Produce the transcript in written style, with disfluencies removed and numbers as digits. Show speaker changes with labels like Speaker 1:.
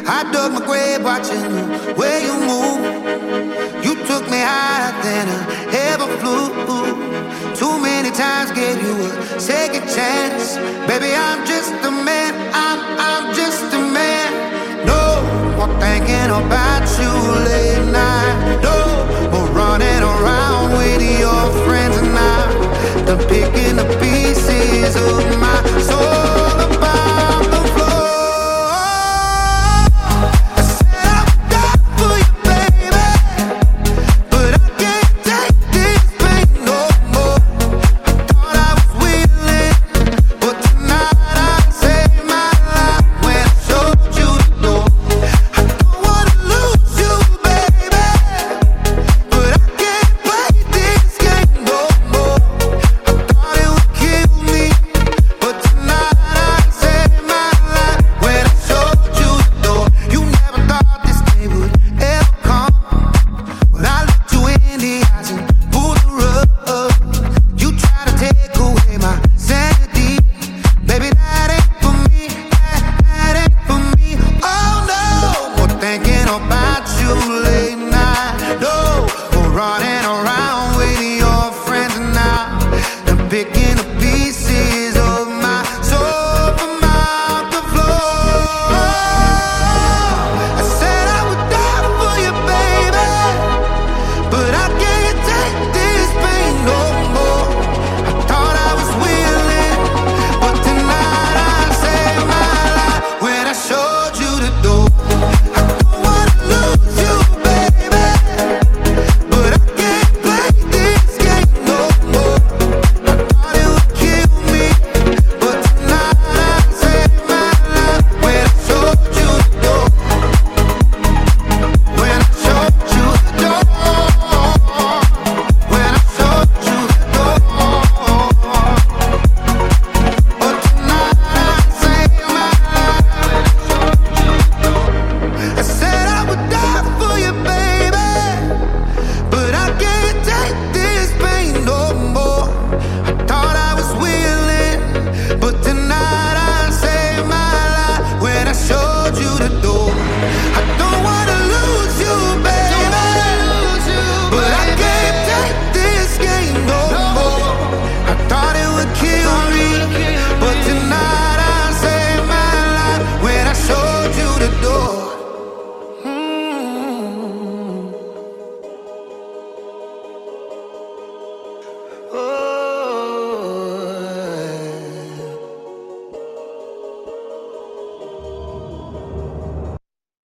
Speaker 1: I dug my grave watching the way you move. You took me higher than I ever flew. Too many times gave you a second chance. Baby, I'm just a man. I'm just a man. No more thinking about you late night. No more running around with your friends and I'm picking the pieces of my soul about the floor. I said I'm down for you, baby, but I can't take this pain no more. I thought I was willing, but tonight I saved my life when I showed you the door. I don't wanna lose you, baby, but I can't play this game no more. I thought it would kill me, but tonight I saved my life when I showed you the door. You never thought this day would ever come, but I looked you in the eyes and pulled the rug. You try to take away my sanity, baby, that ain't for me, that ain't for me. Oh no, more thinking about you